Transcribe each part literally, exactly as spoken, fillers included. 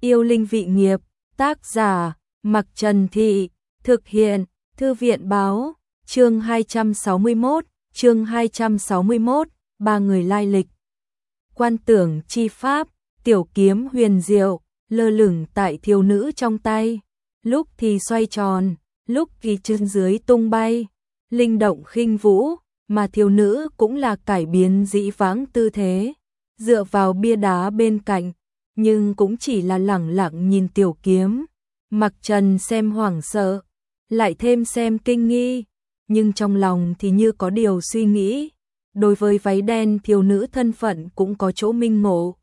Yêu linh vị nghiệp, tác giả, Mặc Trần Thị, thực hiện, Thư viện báo, chương hai trăm sáu mươi mốt, chương hai trăm sáu mươi mốt, ba người lai lịch. Quan tưởng chi pháp, tiểu kiếm huyền diệu, lơ lửng tại thiếu nữ trong tay, lúc thì xoay tròn, lúc thì chân dưới tung bay, linh động khinh vũ, mà thiếu nữ cũng là cải biến dĩ vãng tư thế, dựa vào bia đá bên cạnh, nhưng cũng chỉ là lẳng lặng nhìn tiểu kiếm. Mặc Trần xem hoảng sợ, lại thêm xem kinh nghi, nhưng trong lòng thì như có điều suy nghĩ. Đối với váy đen thiếu nữ thân phận cũng có chỗ minh ngộ.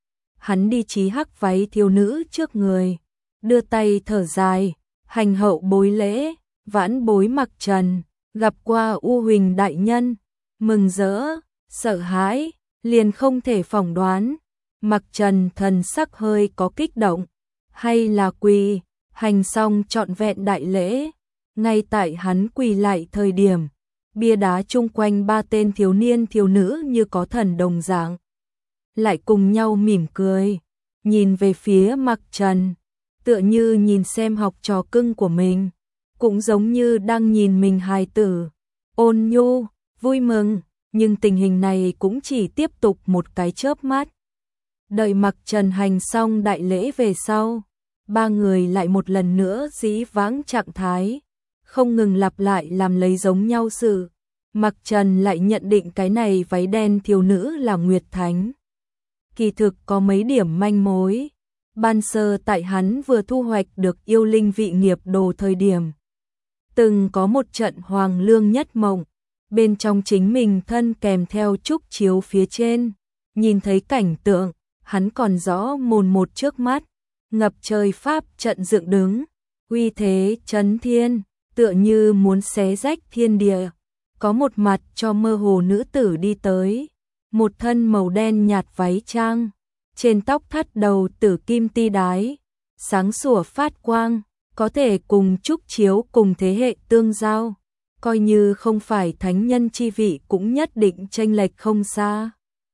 Hắn đi chí hắc váy thiếu nữ trước người, đưa tay thở dài, hành hậu bối lễ, vãn bối Mặc Trần, gặp qua U Huỳnh đại nhân, mừng rỡ, sợ hãi, liền không thể phỏng đoán. Mặc Trần thần sắc hơi có kích động, hay là quỳ, hành xong trọn vẹn đại lễ. Ngay tại hắn quỳ lại thời điểm, bia đá chung quanh ba tên thiếu niên thiếu nữ như có thần đồng dạng, lại cùng nhau mỉm cười, nhìn về phía Mặc Trần, tựa như nhìn xem học trò cưng của mình, cũng giống như đang nhìn mình hài tử, ôn nhu, vui mừng, nhưng tình hình này cũng chỉ tiếp tục một cái chớp mắt. Đợi Mặc Trần hành xong đại lễ về sau, ba người lại một lần nữa dĩ vãng trạng thái, không ngừng lặp lại làm lấy giống nhau sự. Mặc Trần lại nhận định cái này váy đen thiếu nữ là Nguyệt Thánh. Kỳ thực có mấy điểm manh mối. Ban sơ tại hắn vừa thu hoạch được yêu linh vị nghiệp đồ thời điểm, từng có một trận hoàng lương nhất mộng, bên trong chính mình thân kèm theo trúc chiếu phía trên, nhìn thấy cảnh tượng, hắn còn rõ mồn một trước mắt, ngập trời pháp trận dựng đứng, uy thế chấn thiên, tựa như muốn xé rách thiên địa. Có một mặt cho mơ hồ nữ tử đi tới, một thân màu đen nhạt váy trang, trên tóc thắt đầu tử kim ti đái, sáng sủa phát quang, có thể cùng trúc chiếu cùng thế hệ tương giao, coi như không phải thánh nhân chi vị cũng nhất định chênh lệch không xa.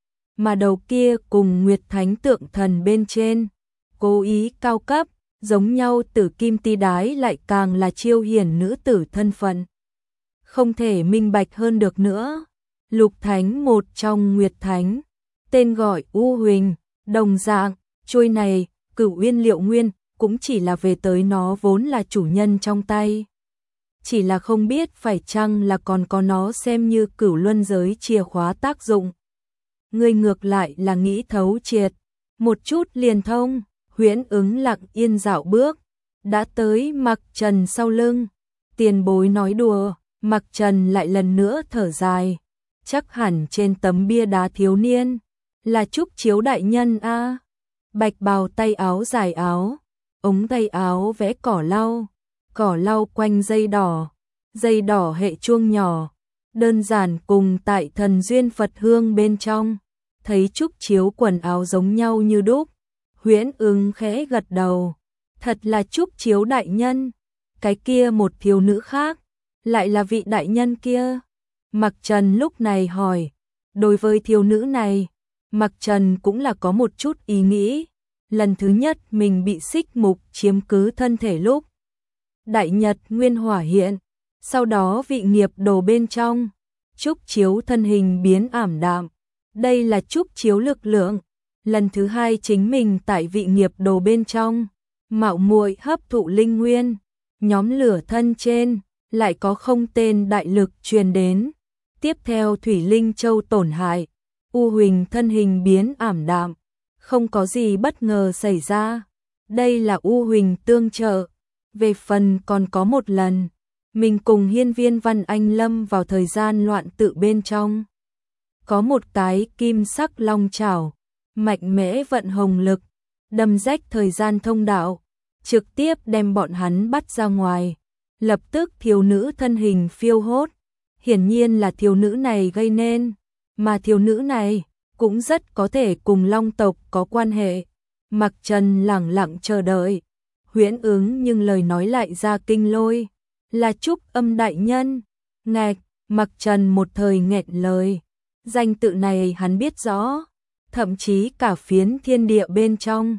Mà đầu kia cùng Nguyệt Thánh tượng thần bên trên, cố ý cao cấp, giống nhau tử kim ti đái lại càng là chiêu hiển nữ tử thân phận. Không thể minh bạch hơn được nữa. Lục Thánh một trong Nguyệt Thánh, tên gọi U Huỳnh, đồng dạng, chuôi này, Cửu Uyên Liệu Nguyên, cũng chỉ là về tới nó vốn là chủ nhân trong tay. Chỉ là không biết phải chăng là còn có nó xem như cửu luân giới chìa khóa tác dụng. Người ngược lại là nghĩ thấu triệt, một chút liền thông. Huyễn ứng lặng yên dạo bước, đã tới Mặc Trần sau lưng. Tiền bối nói đùa, Mặc Trần lại lần nữa thở dài, chắc hẳn trên tấm bia đá thiếu niên là trúc chiếu đại nhân a. Bạch bào tay áo dài áo, ống tay áo vẽ cỏ lau, cỏ lau quanh dây đỏ, dây đỏ hệ chuông nhỏ, đơn giản cùng tại thần duyên Phật hương bên trong, thấy trúc chiếu quần áo giống nhau như đúc. Huyễn ứng khẽ gật đầu, thật là trúc chiếu đại nhân, cái kia một thiếu nữ khác, lại là vị đại nhân kia. Mặc Trần lúc này hỏi, đối với thiếu nữ này, Mặc Trần cũng là có một chút ý nghĩ. Lần thứ nhất mình bị xích mục chiếm cứ thân thể lúc đại nhật nguyên hỏa hiện, sau đó vị nghiệp đồ bên trong, trúc chiếu thân hình biến ảm đạm, đây là trúc chiếu lực lượng. Lần thứ hai chính mình tại vị nghiệp đồ bên trong, mạo muội hấp thụ linh nguyên, nhóm lửa thân trên, lại có không tên đại lực truyền đến. Tiếp theo thủy linh châu tổn hại, U Huỳnh thân hình biến ảm đạm, không có gì bất ngờ xảy ra. Đây là U Huỳnh tương trợ. Về phần còn có một lần, mình cùng hiên viên Văn Anh lâm vào thời gian loạn tự bên trong. Có một cái kim sắc long chảo, mạnh mẽ vận hồng lực, đâm rách thời gian thông đạo, trực tiếp đem bọn hắn bắt ra ngoài. Lập tức thiếu nữ thân hình phiêu hốt, hiển nhiên là thiếu nữ này gây nên, mà thiếu nữ này cũng rất có thể cùng long tộc có quan hệ. Mặc Trần lẳng lặng chờ đợi, huyễn ứng nhưng lời nói lại ra kinh lôi, là Trúc Âm đại nhân. Ngạch, Mặc Trần một thời nghẹn lời, danh tự này hắn biết rõ, thậm chí cả phiến thiên địa bên trong,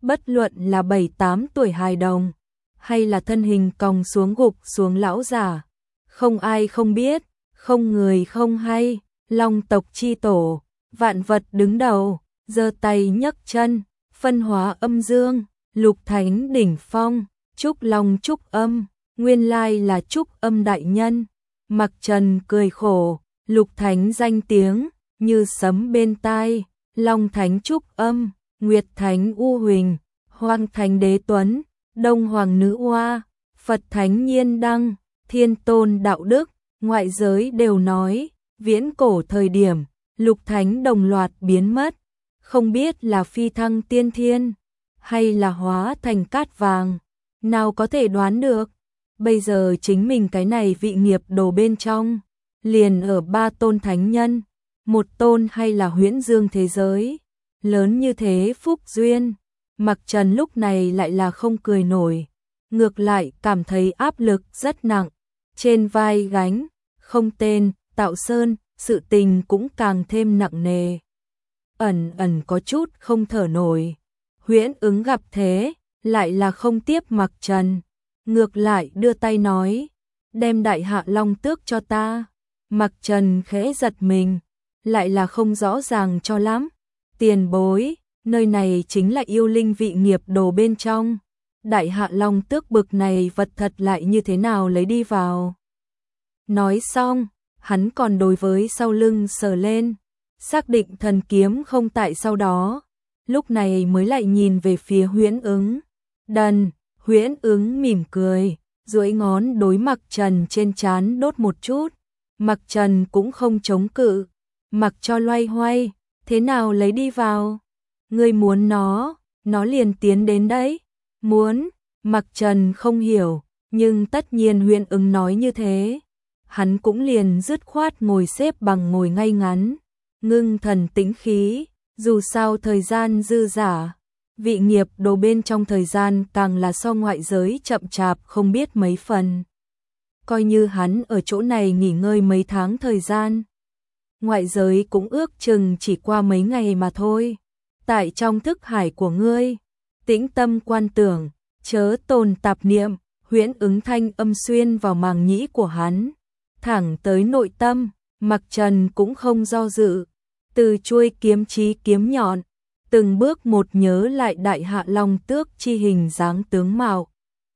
bất luận là bảy tám tuổi hài đồng, hay là thân hình còng xuống gục xuống lão giả, không ai không biết, không người không hay, Long tộc chi tổ, vạn vật đứng đầu, giơ tay nhấc chân, phân hóa âm dương, lục thánh đỉnh phong, trúc long trúc âm, nguyên lai là trúc âm đại nhân. Mặc Trần cười khổ, lục thánh danh tiếng, như sấm bên tai, long thánh trúc âm, nguyệt thánh u huỳnh, hoang thánh đế tuấn, đông hoàng nữ hoa, Phật thánh nhiên đăng, thiên tôn đạo đức, ngoại giới đều nói, viễn cổ thời điểm, lục thánh đồng loạt biến mất, không biết là phi thăng tiên thiên, hay là hóa thành cát vàng, nào có thể đoán được. Bây giờ chính mình cái này vị nghiệp đồ bên trong, liền ở ba tôn thánh nhân, một tôn hay là huyễn dương thế giới, lớn như thế phúc duyên. Mặc Trần lúc này lại là không cười nổi, ngược lại cảm thấy áp lực rất nặng, trên vai gánh, không tên, tạo sơn, sự tình cũng càng thêm nặng nề. Ẩn ẩn có chút không thở nổi, huyễn ứng gặp thế, lại là không tiếp Mặc Trần, ngược lại đưa tay nói, đem đại hạ long tước cho ta. Mặc Trần khẽ giật mình, lại là không rõ ràng cho lắm, tiền bối, nơi này chính là yêu linh vị nghiệp đồ bên trong, đại hạ long tước bực này vật thật lại như thế nào lấy đi vào. Nói xong, hắn còn đối với sau lưng sờ lên, xác định thần kiếm không tại sau đó, lúc này mới lại nhìn về phía huyễn ứng. Đần, huyễn ứng mỉm cười, duỗi ngón đối Mặc Trần trên trán đốt một chút, Mặc Trần cũng không chống cự, mặc cho loay hoay, thế nào lấy đi vào? Ngươi muốn nó, nó liền tiến đến đấy. Muốn, Mặc Trần không hiểu, nhưng tất nhiên huyễn ứng nói như thế, hắn cũng liền dứt khoát ngồi xếp bằng ngồi ngay ngắn, ngưng thần tĩnh khí, dù sao thời gian dư dả, vị nghiệp đồ bên trong thời gian càng là so ngoại giới chậm chạp không biết mấy phần. Coi như hắn ở chỗ này nghỉ ngơi mấy tháng thời gian, ngoại giới cũng ước chừng chỉ qua mấy ngày mà thôi. Tại trong thức hải của ngươi, tĩnh tâm quan tưởng, chớ tồn tạp niệm, huyễn ứng thanh âm xuyên vào màng nhĩ của hắn, thẳng tới nội tâm. Mặc Trần cũng không do dự, từ chuôi kiếm chí kiếm nhọn, từng bước một nhớ lại đại hạ long tước chi hình dáng tướng mạo.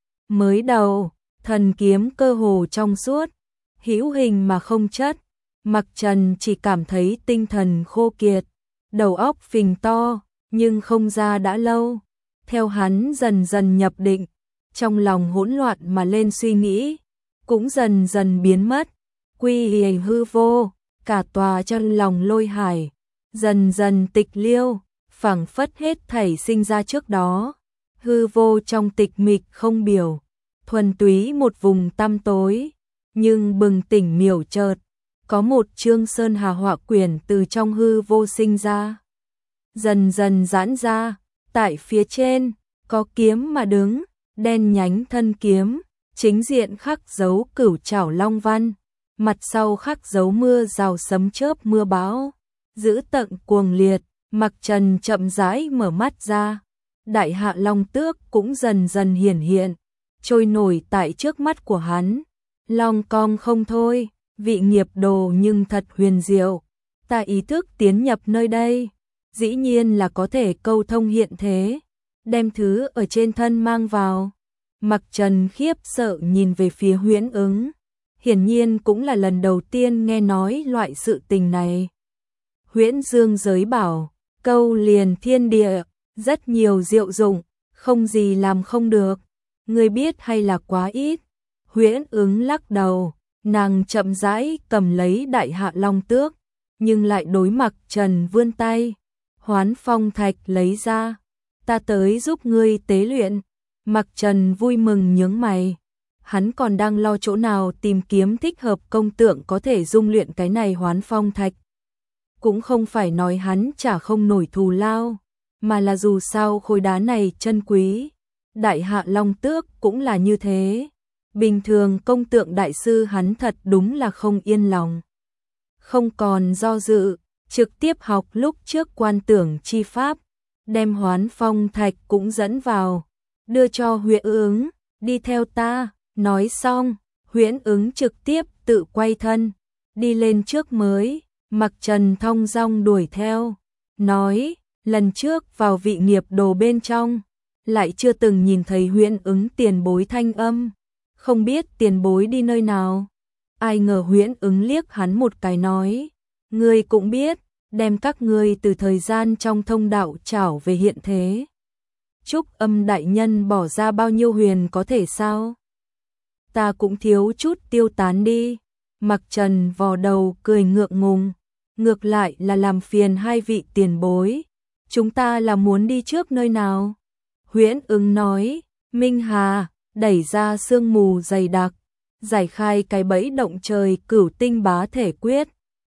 Mới đầu, thần kiếm cơ hồ trong suốt, hữu hình mà không chất, Mặc Trần chỉ cảm thấy tinh thần khô kiệt, đầu óc phình to, nhưng không ra đã lâu. Theo hắn dần dần nhập định, trong lòng hỗn loạn mà lên suy nghĩ, cũng dần dần biến mất, quy y hư vô, cả tòa chân lòng lôi hải, dần dần tịch liêu, phảng phất hết thảy sinh ra trước đó, hư vô trong tịch mịch không biểu, thuần túy một vùng tăm tối, nhưng bừng tỉnh miểu chợt, có một chương sơn hà họa quyển từ trong hư vô sinh ra, dần dần giãn ra, tại phía trên có kiếm mà đứng, đen nhánh thân kiếm, chính diện khắc dấu cửu trảo long văn, mặt sau khắc dấu mưa rào sấm chớp mưa bão, dữ tợn cuồng liệt. Mặc Trần chậm rãi mở mắt ra, đại hạ long tước cũng dần dần hiển hiện, trôi nổi tại trước mắt của hắn, long cong không thôi, vị nghiệp đồ nhưng thật huyền diệu, ta ý thức tiến nhập nơi đây, dĩ nhiên là có thể câu thông hiện thế, đem thứ ở trên thân mang vào. Mặc Trần khiếp sợ nhìn về phía huyễn ứng, hiển nhiên cũng là lần đầu tiên nghe nói loại sự tình này. Huyễn dương giới bảo, câu liền thiên địa, rất nhiều diệu dụng, không gì làm không được, ngươi biết hay là quá ít. Huyễn ứng lắc đầu, nàng chậm rãi cầm lấy đại hạ long tước, nhưng lại đối Mặc Trần vươn tay, hoán phong thạch lấy ra, ta tới giúp ngươi tế luyện. Mặc Trần vui mừng nhướng mày, hắn còn đang lo chỗ nào tìm kiếm thích hợp công tượng có thể dung luyện cái này hoán phong thạch. Cũng không phải nói hắn chả không nổi thù lao, mà là dù sao khối đá này chân quý, đại hạ long tước cũng là như thế. Bình thường công tượng đại sư hắn thật đúng là không yên lòng. Không còn do dự, trực tiếp học lúc trước quan tưởng chi pháp, đem Hoán Phong thạch cũng dẫn vào, đưa cho Huyễn Ứng, đi theo ta. Nói xong, Huyễn Ứng trực tiếp tự quay thân, đi lên trước mới, Mặc Trần thong dong đuổi theo, nói, lần trước vào vị nghiệp đồ bên trong, lại chưa từng nhìn thấy Huyễn Ứng tiền bối thanh âm, không biết tiền bối đi nơi nào. Ai ngờ Huyễn Ứng liếc hắn một cái nói, ngươi cũng biết, đem các ngươi từ thời gian trong thông đạo trảo về hiện thế. Trúc Âm đại nhân bỏ ra bao nhiêu huyền có thể sao? Ta cũng thiếu chút tiêu tán đi. Mặc Trần vò đầu cười ngượng ngùng, ngược lại là làm phiền hai vị tiền bối. Chúng ta là muốn đi trước nơi nào? Huyễn Ứng nói, Minh Hà, đẩy ra sương mù dày đặc, giải khai cái bẫy động trời cửu tinh bá thể quyết.